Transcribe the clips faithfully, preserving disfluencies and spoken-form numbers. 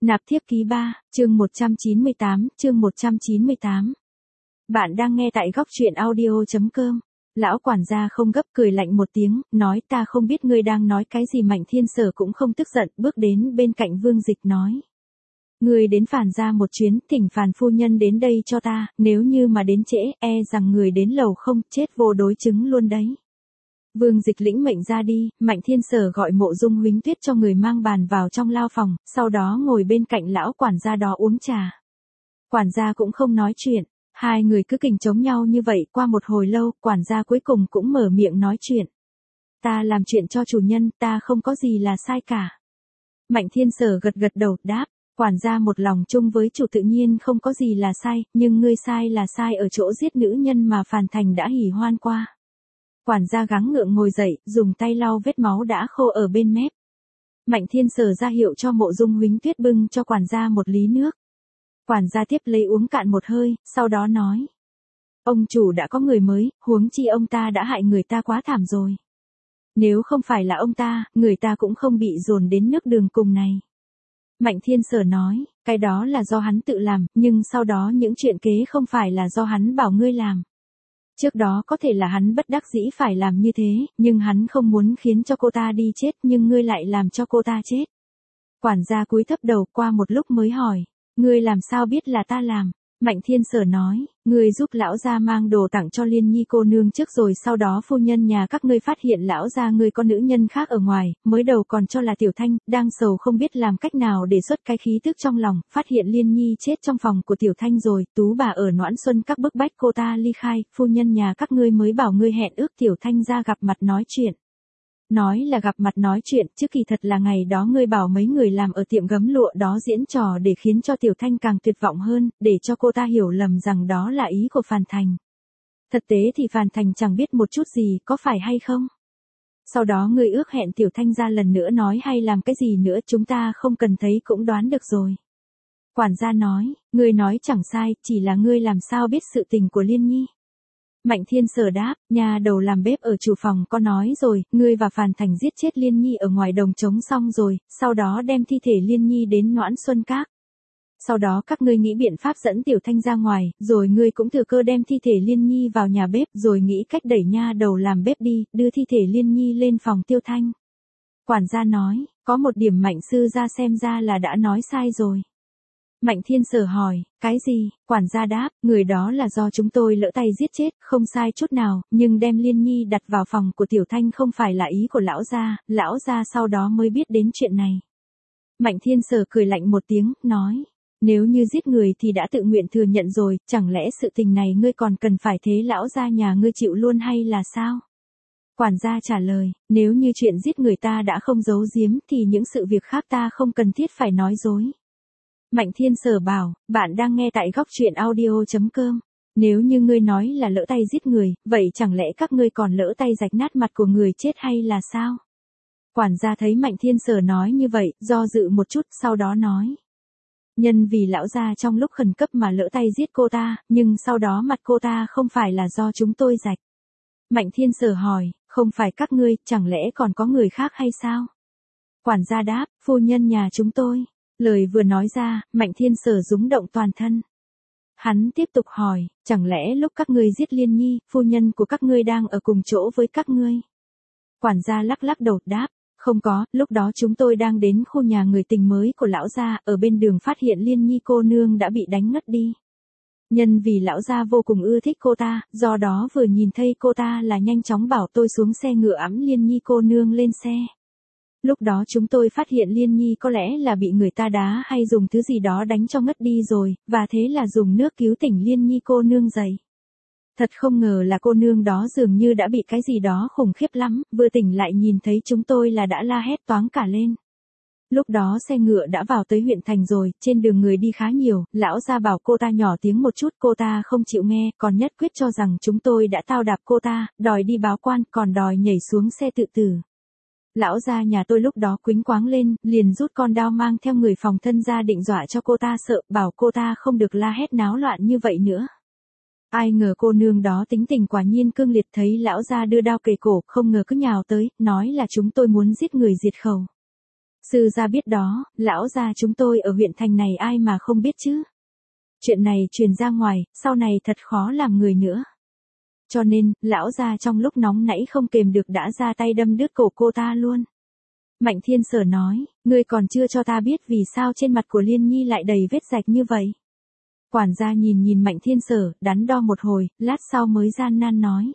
Nạp thiếp ký ba, chương một trăm chín mươi tám, chương một trăm chín mươi tám. Bạn đang nghe tại góc truyện audio chấm com. Lão quản gia không gấp, cười lạnh một tiếng, nói ta không biết ngươi đang nói cái gì. Mạnh Thiên Sở cũng không tức giận, bước đến bên cạnh Vương Dịch nói. Ngươi đến Phàn gia một chuyến, thỉnh Phàn phu nhân đến đây cho ta, nếu như mà đến trễ, e rằng người đến lầu không, chết vô đối chứng luôn đấy. Vương Dịch lĩnh mệnh ra đi, Mạnh Thiên Sở gọi Mộ Dung Huỳnh Tuyết cho người mang bàn vào trong lao phòng, sau đó ngồi bên cạnh lão quản gia đó uống trà. Quản gia cũng không nói chuyện, hai người cứ kình chống nhau như vậy qua một hồi lâu, quản gia cuối cùng cũng mở miệng nói chuyện. Ta làm chuyện cho chủ nhân, ta không có gì là sai cả. Mạnh Thiên Sở gật gật đầu, đáp, quản gia một lòng chung với chủ tự nhiên không có gì là sai, nhưng ngươi sai là sai ở chỗ giết nữ nhân mà Phàn Thành đã hỉ hoan qua. Quản gia gắng ngượng ngồi dậy, dùng tay lau vết máu đã khô ở bên mép. Mạnh Thiên Sở ra hiệu cho Mộ Dung Huỳnh Tuyết bưng cho quản gia một lý nước. Quản gia tiếp lấy uống cạn một hơi, sau đó nói. Ông chủ đã có người mới, huống chi ông ta đã hại người ta quá thảm rồi. Nếu không phải là ông ta, người ta cũng không bị dồn đến nước đường cùng này. Mạnh Thiên Sở nói, cái đó là do hắn tự làm, nhưng sau đó những chuyện kế không phải là do hắn bảo ngươi làm. Trước đó có thể là hắn bất đắc dĩ phải làm như thế, nhưng hắn không muốn khiến cho cô ta đi chết, nhưng ngươi lại làm cho cô ta chết. Quản gia cúi thấp đầu, qua một lúc mới hỏi, ngươi làm sao biết là ta làm? Mạnh Thiên Sở nói, ngươi giúp lão gia mang đồ tặng cho Liên Nhi cô nương trước rồi sau đó phu nhân nhà các ngươi phát hiện lão gia ngươi có nữ nhân khác ở ngoài, mới đầu còn cho là Tiểu Thanh, đang sầu không biết làm cách nào để xuất cái khí tức trong lòng, phát hiện Liên Nhi chết trong phòng của Tiểu Thanh rồi, tú bà ở Noãn Xuân các bức bách cô ta ly khai, phu nhân nhà các ngươi mới bảo ngươi hẹn ước Tiểu Thanh ra gặp mặt nói chuyện. Nói là gặp mặt nói chuyện, chứ kỳ thật là ngày đó ngươi bảo mấy người làm ở tiệm gấm lụa đó diễn trò để khiến cho Tiểu Thanh càng tuyệt vọng hơn, để cho cô ta hiểu lầm rằng đó là ý của Phàn Thành. Thực tế thì Phàn Thành chẳng biết một chút gì, có phải hay không? Sau đó ngươi ước hẹn Tiểu Thanh ra lần nữa nói hay làm cái gì nữa chúng ta không cần thấy cũng đoán được rồi. Quản gia nói, ngươi nói chẳng sai, chỉ là ngươi làm sao biết sự tình của Liên Nhi. Mạnh Thiên Sở đáp, nhà đầu làm bếp ở chủ phòng có nói rồi, ngươi và Phàn Thành giết chết Liên Nhi ở ngoài đồng trống xong rồi, sau đó đem thi thể Liên Nhi đến Noãn Xuân Các. Sau đó các ngươi nghĩ biện pháp dẫn Tiểu Thanh ra ngoài, rồi ngươi cũng thừa cơ đem thi thể Liên Nhi vào nhà bếp, rồi nghĩ cách đẩy nha đầu làm bếp đi, đưa thi thể Liên Nhi lên phòng Tiêu Thanh. Quản gia nói, có một điểm Mạnh sư gia xem ra là đã nói sai rồi. Mạnh Thiên Sở hỏi, cái gì? Quản gia đáp, người đó là do chúng tôi lỡ tay giết chết, không sai chút nào, nhưng đem Liên Nhi đặt vào phòng của Tiểu Thanh không phải là ý của lão gia, lão gia sau đó mới biết đến chuyện này. Mạnh Thiên Sở cười lạnh một tiếng, nói, nếu như giết người thì đã tự nguyện thừa nhận rồi, chẳng lẽ sự tình này ngươi còn cần phải thế lão gia nhà ngươi chịu luôn hay là sao? Quản gia trả lời, nếu như chuyện giết người ta đã không giấu giếm thì những sự việc khác ta không cần thiết phải nói dối. Mạnh Thiên Sở bảo, bạn đang nghe tại góc truyện audio chấm com. Nếu như ngươi nói là lỡ tay giết người, vậy chẳng lẽ các ngươi còn lỡ tay rạch nát mặt của người chết hay là sao? Quản gia thấy Mạnh Thiên Sở nói như vậy, do dự một chút, sau đó nói. Nhân vì lão gia trong lúc khẩn cấp mà lỡ tay giết cô ta, nhưng sau đó mặt cô ta không phải là do chúng tôi rạch. Mạnh Thiên Sở hỏi, không phải các ngươi, chẳng lẽ còn có người khác hay sao? Quản gia đáp, phu nhân nhà chúng tôi. Lời vừa nói ra, Mạnh Thiên Sở rúng động toàn thân. Hắn tiếp tục hỏi, chẳng lẽ lúc các ngươi giết Liên Nhi, phu nhân của các ngươi đang ở cùng chỗ với các ngươi? Quản gia lắc lắc đầu đáp, không có, lúc đó chúng tôi đang đến khu nhà người tình mới của lão gia, ở bên đường phát hiện Liên Nhi cô nương đã bị đánh ngất đi. Nhân vì lão gia vô cùng ưa thích cô ta, do đó vừa nhìn thấy cô ta là nhanh chóng bảo tôi xuống xe ngựa ẵm Liên Nhi cô nương lên xe. Lúc đó chúng tôi phát hiện Liên Nhi có lẽ là bị người ta đá hay dùng thứ gì đó đánh cho ngất đi rồi, và thế là dùng nước cứu tỉnh Liên Nhi cô nương dậy. Thật không ngờ là cô nương đó dường như đã bị cái gì đó khủng khiếp lắm, vừa tỉnh lại nhìn thấy chúng tôi là đã la hét toáng cả lên. Lúc đó xe ngựa đã vào tới huyện thành rồi, trên đường người đi khá nhiều, lão gia bảo cô ta nhỏ tiếng một chút, cô ta không chịu nghe, còn nhất quyết cho rằng chúng tôi đã tao đạp cô ta, đòi đi báo quan, còn đòi nhảy xuống xe tự tử. Lão gia nhà tôi lúc đó quýnh quáng lên, liền rút con đao mang theo người phòng thân ra định dọa cho cô ta sợ, bảo cô ta không được la hét náo loạn như vậy nữa. Ai ngờ cô nương đó tính tình quả nhiên cương liệt, thấy lão gia đưa đao kề cổ, không ngờ cứ nhào tới, nói là chúng tôi muốn giết người diệt khẩu. Sư gia biết đó, lão gia chúng tôi ở huyện thành này ai mà không biết chứ. Chuyện này truyền ra ngoài, sau này thật khó làm người nữa. Cho nên, lão gia trong lúc nóng nảy không kềm được đã ra tay đâm đứt cổ cô ta luôn. Mạnh Thiên Sở nói, ngươi còn chưa cho ta biết vì sao trên mặt của Liên Nhi lại đầy vết rạch như vậy. Quản gia nhìn nhìn Mạnh Thiên Sở, đắn đo một hồi, lát sau mới gian nan nói.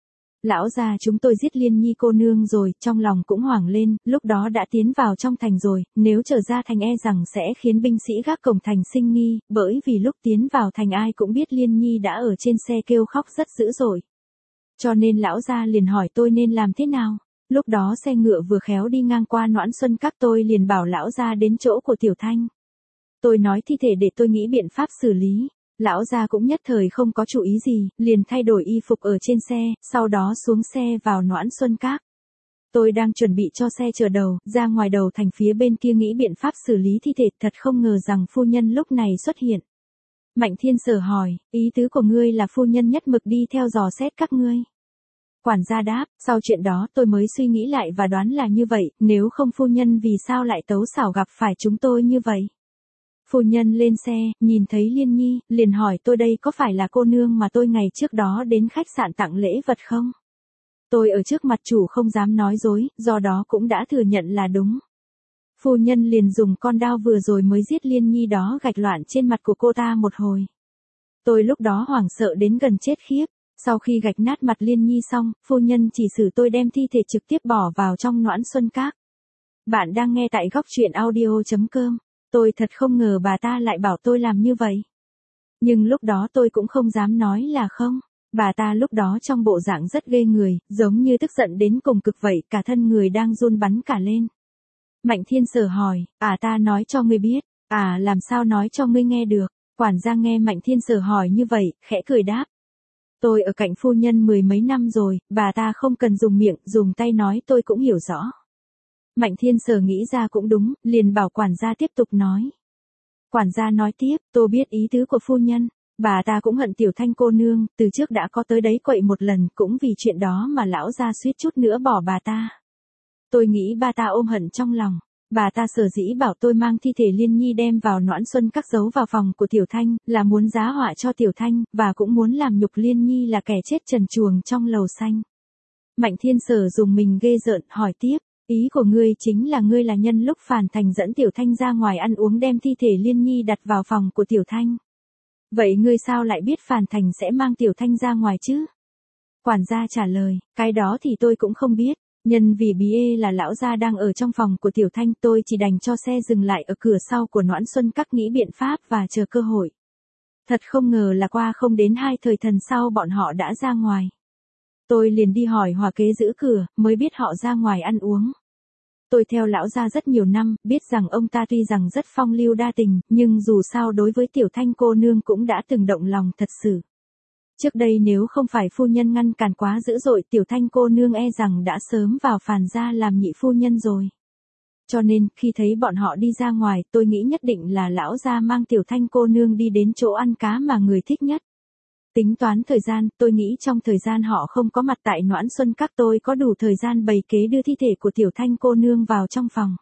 Lão gia chúng tôi giết Liên Nhi cô nương rồi, trong lòng cũng hoảng lên, lúc đó đã tiến vào trong thành rồi, nếu trở ra thành e rằng sẽ khiến binh sĩ gác cổng thành sinh nghi, bởi vì lúc tiến vào thành ai cũng biết Liên Nhi đã ở trên xe kêu khóc rất dữ dội. Cho nên lão gia liền hỏi tôi nên làm thế nào. Lúc đó xe ngựa vừa khéo đi ngang qua Noãn Xuân Các, tôi liền bảo lão gia đến chỗ của Tiểu Thanh. Tôi nói thi thể để tôi nghĩ biện pháp xử lý. Lão gia cũng nhất thời không có chú ý gì, liền thay đổi y phục ở trên xe, sau đó xuống xe vào Noãn Xuân Các. Tôi đang chuẩn bị cho xe chở đầu, ra ngoài đầu thành phía bên kia nghĩ biện pháp xử lý thi thể, thật không ngờ rằng phu nhân lúc này xuất hiện. Mạnh Thiên Sở hỏi, ý tứ của ngươi là phu nhân nhất mực đi theo dò xét các ngươi. Quản gia đáp, sau chuyện đó tôi mới suy nghĩ lại và đoán là như vậy, nếu không phu nhân vì sao lại tấu xảo gặp phải chúng tôi như vậy. Phu nhân lên xe, nhìn thấy Liên Nhi, liền hỏi tôi đây có phải là cô nương mà tôi ngày trước đó đến khách sạn tặng lễ vật không? Tôi ở trước mặt chủ không dám nói dối, do đó cũng đã thừa nhận là đúng. Phu nhân liền dùng con dao vừa rồi mới giết Liên Nhi đó gạch loạn trên mặt của cô ta một hồi. Tôi lúc đó hoảng sợ đến gần chết khiếp. Sau khi gạch nát mặt Liên Nhi xong, phu nhân chỉ xử tôi đem thi thể trực tiếp bỏ vào trong Noãn Xuân Các. Bạn đang nghe tại góc truyện audio chấm com. Tôi thật không ngờ bà ta lại bảo tôi làm như vậy. Nhưng lúc đó tôi cũng không dám nói là không. Bà ta lúc đó trong bộ dạng rất ghê người, giống như tức giận đến cùng cực vậy, cả thân người đang run bắn cả lên. Mạnh Thiên Sở hỏi, à ta nói cho ngươi biết, à làm sao nói cho ngươi nghe được. Quản gia nghe Mạnh Thiên Sở hỏi như vậy, khẽ cười đáp. Tôi ở cạnh phu nhân mười mấy năm rồi, bà ta không cần dùng miệng, dùng tay nói tôi cũng hiểu rõ. Mạnh Thiên Sở nghĩ ra cũng đúng, liền bảo quản gia tiếp tục nói. Quản gia nói tiếp, tôi biết ý tứ của phu nhân, bà ta cũng hận Tiểu Thanh cô nương, từ trước đã có tới đấy quậy một lần, cũng vì chuyện đó mà lão gia suýt chút nữa bỏ bà ta. Tôi nghĩ bà ta ôm hận trong lòng. Bà ta sở dĩ bảo tôi mang thi thể Liên Nhi đem vào Noãn Xuân Các giấu vào phòng của Tiểu Thanh, là muốn giá họa cho Tiểu Thanh, và cũng muốn làm nhục Liên Nhi là kẻ chết trần truồng trong lầu xanh. Mạnh Thiên Sở dùng mình ghê rợn, hỏi tiếp, ý của ngươi chính là ngươi là nhân lúc Phàn Thành dẫn Tiểu Thanh ra ngoài ăn uống đem thi thể Liên Nhi đặt vào phòng của Tiểu Thanh. Vậy ngươi sao lại biết Phàn Thành sẽ mang Tiểu Thanh ra ngoài chứ? Quản gia trả lời, cái đó thì tôi cũng không biết. Nhân vì bí ê là lão gia đang ở trong phòng của Tiểu Thanh, tôi chỉ đành cho xe dừng lại ở cửa sau của Noãn Xuân Các nghĩ biện pháp và chờ cơ hội. Thật không ngờ là qua không đến hai thời thần sau bọn họ đã ra ngoài. Tôi liền đi hỏi hòa kế giữ cửa, mới biết họ ra ngoài ăn uống. Tôi theo lão gia rất nhiều năm, biết rằng ông ta tuy rằng rất phong lưu đa tình, nhưng dù sao đối với Tiểu Thanh cô nương cũng đã từng động lòng thật sự. Trước đây nếu không phải phu nhân ngăn cản quá dữ dội, Tiểu Thanh cô nương e rằng đã sớm vào Phàn gia làm nhị phu nhân rồi. Cho nên, khi thấy bọn họ đi ra ngoài, tôi nghĩ nhất định là lão gia mang Tiểu Thanh cô nương đi đến chỗ ăn cá mà người thích nhất. Tính toán thời gian, tôi nghĩ trong thời gian họ không có mặt tại Noãn Xuân Các tôi có đủ thời gian bày kế đưa thi thể của Tiểu Thanh cô nương vào trong phòng.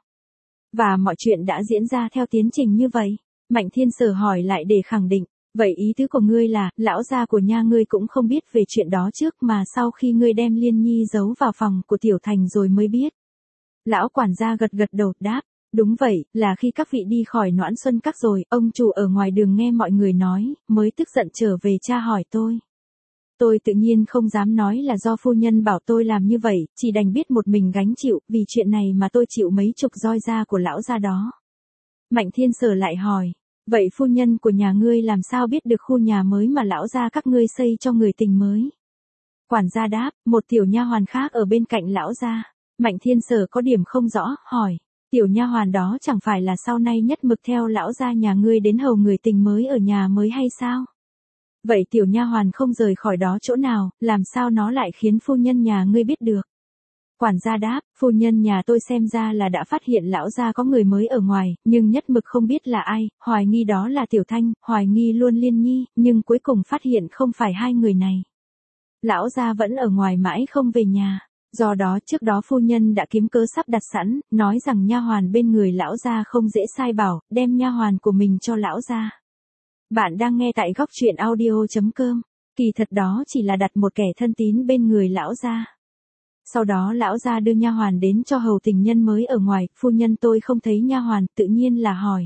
Và mọi chuyện đã diễn ra theo tiến trình như vậy. Mạnh Thiên Sở hỏi lại để khẳng định. Vậy ý tứ của ngươi là, lão gia của nhà ngươi cũng không biết về chuyện đó trước mà sau khi ngươi đem Liên Nhi giấu vào phòng của Tiểu Thành rồi mới biết. Lão quản gia gật gật đầu đáp, đúng vậy, là khi các vị đi khỏi Noãn Xuân Các rồi, ông chủ ở ngoài đường nghe mọi người nói, mới tức giận trở về tra hỏi tôi. Tôi tự nhiên không dám nói là do phu nhân bảo tôi làm như vậy, chỉ đành biết một mình gánh chịu, vì chuyện này mà tôi chịu mấy chục roi da của lão gia đó. Mạnh Thiên Sở lại hỏi. Vậy phu nhân của nhà ngươi làm sao biết được khu nhà mới mà lão gia các ngươi xây cho người tình mới? Quản gia đáp, một tiểu nha hoàn khác ở bên cạnh lão gia. Mạnh Thiên Sở có điểm không rõ, hỏi, tiểu nha hoàn đó chẳng phải là sau này nhất mực theo lão gia nhà ngươi đến hầu người tình mới ở nhà mới hay sao? Vậy tiểu nha hoàn không rời khỏi đó chỗ nào, làm sao nó lại khiến phu nhân nhà ngươi biết được? Quản gia đáp, phu nhân nhà tôi xem ra là đã phát hiện lão gia có người mới ở ngoài, nhưng nhất mực không biết là ai, hoài nghi đó là Tiểu Thanh, hoài nghi luôn Liên Nhi, nhưng cuối cùng phát hiện không phải hai người này. Lão gia vẫn ở ngoài mãi không về nhà. Do đó trước đó phu nhân đã kiếm cớ sắp đặt sẵn, nói rằng nha hoàn bên người lão gia không dễ sai bảo, đem nha hoàn của mình cho lão gia. Bạn đang nghe tại góc truyện audio chấm com. Kỳ thật đó chỉ là đặt một kẻ thân tín bên người lão gia. Sau đó lão gia đưa nha hoàn đến cho hầu tình nhân mới ở ngoài, phu nhân tôi không thấy nha hoàn, tự nhiên là hỏi.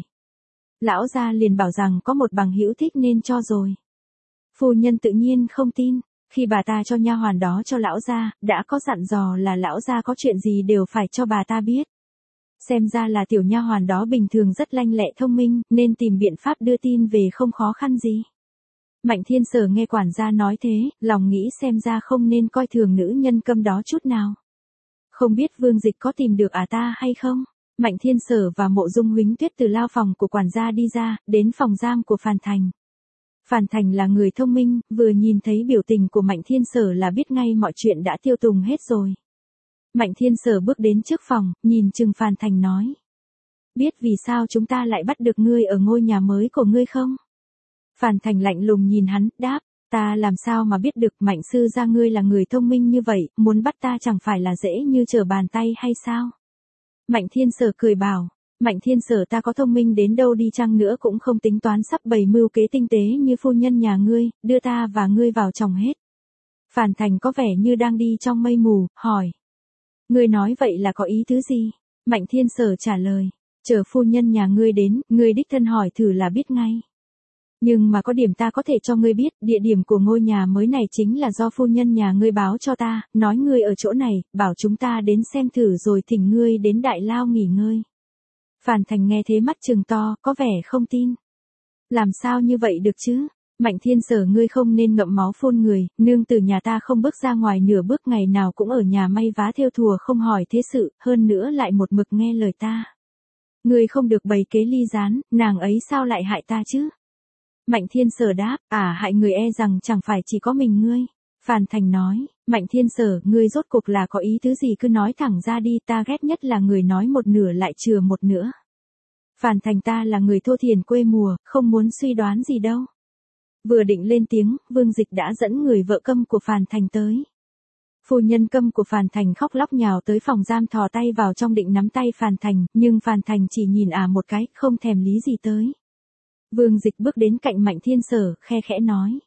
Lão gia liền bảo rằng có một bằng hữu thích nên cho rồi. Phu nhân tự nhiên không tin, khi bà ta cho nha hoàn đó cho lão gia, đã có dặn dò là lão gia có chuyện gì đều phải cho bà ta biết. Xem ra là tiểu nha hoàn đó bình thường rất lanh lẹ thông minh, nên tìm biện pháp đưa tin về không khó khăn gì. Mạnh Thiên Sở nghe quản gia nói thế, lòng nghĩ xem ra không nên coi thường nữ nhân câm đó chút nào. Không biết Vương Dịch có tìm được à ta hay không? Mạnh Thiên Sở và Mộ Dung Huính Tuyết từ lao phòng của quản gia đi ra, đến phòng giam của Phàn Thành. Phàn Thành là người thông minh, vừa nhìn thấy biểu tình của Mạnh Thiên Sở là biết ngay mọi chuyện đã tiêu tùng hết rồi. Mạnh Thiên Sở bước đến trước phòng, nhìn chừng Phàn Thành nói. Biết vì sao chúng ta lại bắt được ngươi ở ngôi nhà mới của ngươi không? Phàn Thành lạnh lùng nhìn hắn, đáp, ta làm sao mà biết được Mạnh sư gia ngươi là người thông minh như vậy, muốn bắt ta chẳng phải là dễ như trở bàn tay hay sao? Mạnh Thiên Sở cười bảo, Mạnh Thiên Sở ta có thông minh đến đâu đi chăng nữa cũng không tính toán sắp bày mưu kế tinh tế như phu nhân nhà ngươi, đưa ta và ngươi vào chồng hết. Phàn Thành có vẻ như đang đi trong mây mù, hỏi. Ngươi nói vậy là có ý tứ gì? Mạnh Thiên Sở trả lời, chờ phu nhân nhà ngươi đến, ngươi đích thân hỏi thử là biết ngay. Nhưng mà có điểm ta có thể cho ngươi biết, địa điểm của ngôi nhà mới này chính là do phu nhân nhà ngươi báo cho ta, nói ngươi ở chỗ này, bảo chúng ta đến xem thử rồi thỉnh ngươi đến đại lao nghỉ ngơi. Phàn Thành nghe thế mắt trừng to, có vẻ không tin. Làm sao như vậy được chứ? Mạnh Thiên Sở ngươi không nên ngậm máu phun người, nương tử nhà ta không bước ra ngoài nửa bước ngày nào cũng ở nhà may vá thêu thùa không hỏi thế sự, hơn nữa lại một mực nghe lời ta. Ngươi không được bày kế ly gián, nàng ấy sao lại hại ta chứ? Mạnh Thiên Sở đáp, à hại người e rằng chẳng phải chỉ có mình ngươi. Phàn Thành nói, Mạnh Thiên Sở, ngươi rốt cuộc là có ý tứ gì cứ nói thẳng ra đi, ta ghét nhất là người nói một nửa lại chừa một nửa. Phàn Thành ta là người thô thiển quê mùa, không muốn suy đoán gì đâu. Vừa định lên tiếng, Vương Dịch đã dẫn người vợ câm của Phàn Thành tới. Phu nhân câm của Phàn Thành khóc lóc nhào tới phòng giam thò tay vào trong định nắm tay Phàn Thành, nhưng Phàn Thành chỉ nhìn à một cái, không thèm lý gì tới. Vương Dịch bước đến cạnh Mạnh Thiên Sở, khe khẽ nói.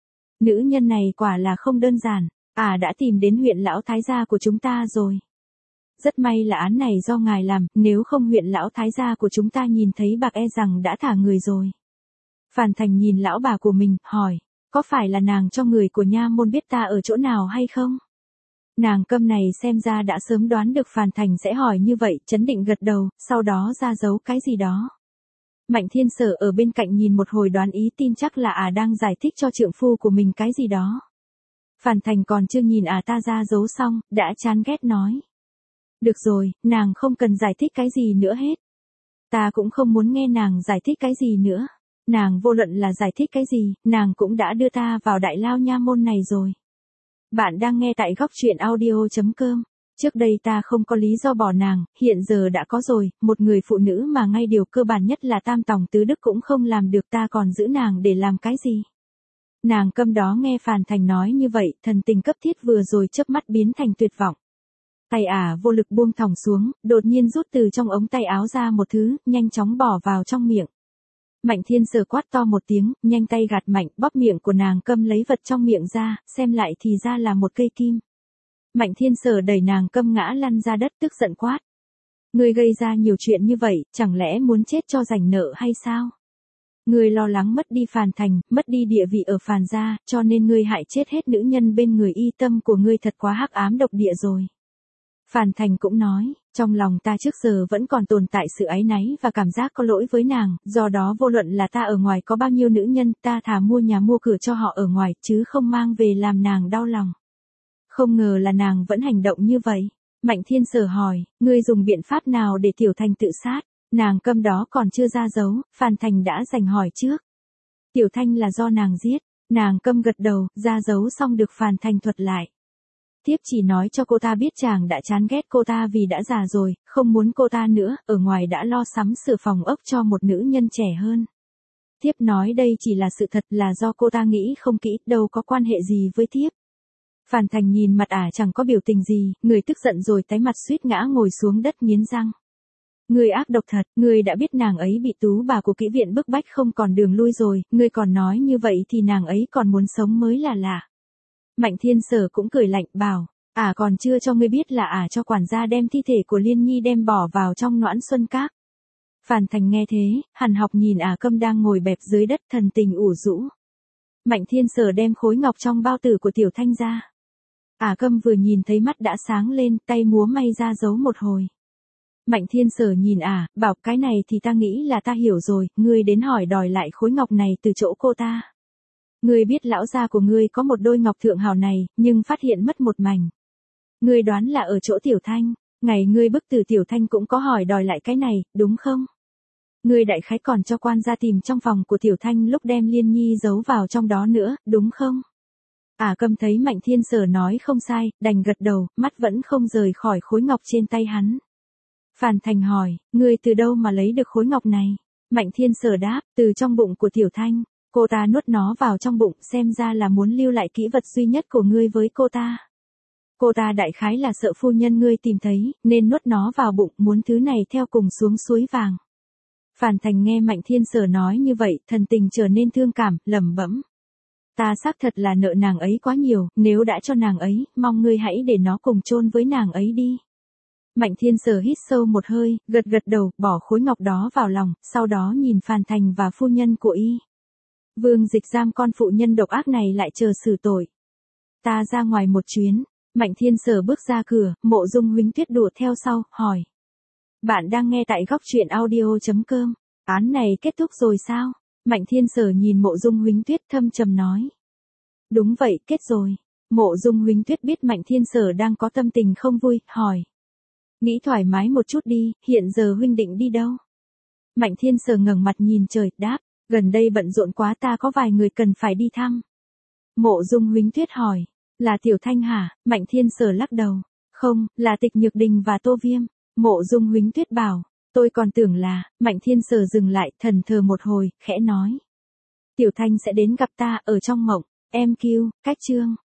Nữ nhân này quả là không đơn giản, à đã tìm đến huyện lão thái gia của chúng ta rồi. Rất may là án này do ngài làm, nếu không huyện lão thái gia của chúng ta nhìn thấy bạc e rằng đã thả người rồi. Phàn Thành nhìn lão bà của mình, hỏi, có phải là nàng cho người của nha môn biết ta ở chỗ nào hay không? Nàng câm này xem ra đã sớm đoán được Phàn Thành sẽ hỏi như vậy, chấn định gật đầu, sau đó ra giấu cái gì đó. Mạnh Thiên Sở ở bên cạnh nhìn một hồi đoán ý tin chắc là à đang giải thích cho trượng phu của mình cái gì đó. Phàn Thành còn chưa nhìn à ta ra giấu xong, đã chán ghét nói. Được rồi, nàng không cần giải thích cái gì nữa hết. Ta cũng không muốn nghe nàng giải thích cái gì nữa. Nàng vô luận là giải thích cái gì, nàng cũng đã đưa ta vào đại lao nha môn này rồi. Bạn đang nghe tại góc truyện audio chấm com. Trước đây ta không có lý do bỏ nàng, hiện giờ đã có rồi, một người phụ nữ mà ngay điều cơ bản nhất là tam tòng tứ đức cũng không làm được, ta còn giữ nàng để làm cái gì? Nàng câm đó nghe Phàn Thành nói như vậy, thần tình cấp thiết vừa rồi chớp mắt biến thành tuyệt vọng. Tay ả vô lực buông thõng xuống, đột nhiên rút từ trong ống tay áo ra một thứ, nhanh chóng bỏ vào trong miệng. Mạnh Thiên Sở quát to một tiếng, nhanh tay gạt mạnh, bóp miệng của nàng câm lấy vật trong miệng ra, xem lại thì ra là một cây kim. Mạnh Thiên Sở đẩy nàng câm ngã lăn ra đất tức giận quát. Ngươi gây ra nhiều chuyện như vậy, chẳng lẽ muốn chết cho rảnh nợ hay sao? Ngươi lo lắng mất đi Phàn Thành, mất đi địa vị ở Phàn gia, cho nên ngươi hại chết hết nữ nhân bên người, y tâm của ngươi thật quá hắc ám độc địa rồi. Phàn Thành cũng nói, trong lòng ta trước giờ vẫn còn tồn tại sự áy náy và cảm giác có lỗi với nàng, do đó vô luận là ta ở ngoài có bao nhiêu nữ nhân, ta thà mua nhà mua cửa cho họ ở ngoài, chứ không mang về làm nàng đau lòng. Không ngờ là nàng vẫn hành động như vậy. Mạnh Thiên Sở hỏi, ngươi dùng biện pháp nào để Tiểu Thành tự sát? Nàng câm đó còn chưa ra dấu, Phàn Thành đã giành hỏi trước. Tiểu Thanh là do nàng giết, nàng câm gật đầu, ra dấu xong được Phàn Thành thuật lại. Tiếp chỉ nói cho cô ta biết chàng đã chán ghét cô ta vì đã già rồi, không muốn cô ta nữa, ở ngoài đã lo sắm sửa phòng ốc cho một nữ nhân trẻ hơn. Tiếp nói đây chỉ là sự thật, là do cô ta nghĩ không kỹ, đâu có quan hệ gì với Tiếp. Phàn Thành nhìn mặt ả chẳng có biểu tình gì, người tức giận rồi tái mặt suýt ngã ngồi xuống đất nghiến răng. Ngươi ác độc thật, ngươi đã biết nàng ấy bị tú bà của kỹ viện bức bách không còn đường lui rồi, ngươi còn nói như vậy thì nàng ấy còn muốn sống mới là lạ. Mạnh Thiên Sở cũng cười lạnh bảo, ả còn chưa cho ngươi biết là ả cho quản gia đem thi thể của Liên Nhi đem bỏ vào trong Noãn Xuân Các. Phàn Thành nghe thế, hằn học nhìn ả Câm đang ngồi bẹp dưới đất thần tình ủ rũ. Mạnh Thiên Sở đem khối ngọc trong bao tử của Tiểu Thanh ra. Ả Câm vừa nhìn thấy mắt đã sáng lên, tay múa may ra giấu một hồi. Mạnh Thiên Sở nhìn ả, bảo cái này thì ta nghĩ là ta hiểu rồi, ngươi đến hỏi đòi lại khối ngọc này từ chỗ cô ta. Ngươi biết lão gia của ngươi có một đôi ngọc thượng hào này, nhưng phát hiện mất một mảnh. Ngươi đoán là ở chỗ Tiểu Thanh, ngày ngươi bức tử Tiểu Thanh cũng có hỏi đòi lại cái này, đúng không? Ngươi đại khái còn cho quan gia tìm trong phòng của Tiểu Thanh lúc đem Liên Nhi giấu vào trong đó nữa, đúng không? Ả Câm thấy Mạnh Thiên Sở nói không sai, đành gật đầu, mắt vẫn không rời khỏi khối ngọc trên tay hắn. Phàn Thành hỏi, ngươi từ đâu mà lấy được khối ngọc này? Mạnh Thiên Sở đáp, từ trong bụng của Tiểu Thanh, cô ta nuốt nó vào trong bụng, xem ra là muốn lưu lại kỹ vật duy nhất của ngươi với cô ta. Cô ta đại khái là sợ phu nhân ngươi tìm thấy, nên nuốt nó vào bụng, muốn thứ này theo cùng xuống suối vàng. Phàn Thành nghe Mạnh Thiên Sở nói như vậy, thần tình trở nên thương cảm, lẩm bẩm. Ta xác thật là nợ nàng ấy quá nhiều, nếu đã cho nàng ấy, mong ngươi hãy để nó cùng chôn với nàng ấy đi. Mạnh Thiên Sở hít sâu một hơi, gật gật đầu, bỏ khối ngọc đó vào lòng, sau đó nhìn Phàn Thành và phu nhân của y. Vương Dịch giam con phụ nhân độc ác này lại chờ xử tội. Ta ra ngoài một chuyến. Mạnh Thiên Sở bước ra cửa, Mộ Dung Huỳnh Tuyết đùa theo sau, hỏi. Bạn đang nghe tại góc truyện audio chấm com. Án này kết thúc rồi sao? Mạnh Thiên Sở nhìn Mộ Dung Huỳnh Tuyết thâm trầm nói. Đúng vậy, kết rồi. Mộ Dung Huỳnh Tuyết biết Mạnh Thiên Sở đang có tâm tình không vui, hỏi. Nghĩ thoải mái một chút đi, hiện giờ huynh định đi đâu? Mạnh Thiên Sở ngẩng mặt nhìn trời, đáp, gần đây bận rộn quá, ta có vài người cần phải đi thăm. Mộ Dung Huỳnh Tuyết hỏi, là Tiểu Thanh hả? Mạnh Thiên Sở lắc đầu, không, là Tịch Nhược Đình và Tô Viêm. Mộ Dung Huỳnh Tuyết bảo, tôi còn tưởng là, Mạnh Thiên Sở dừng lại, thần thờ một hồi, khẽ nói. Tiểu Thanh sẽ đến gặp ta ở trong mộng, em kêu, cách chương.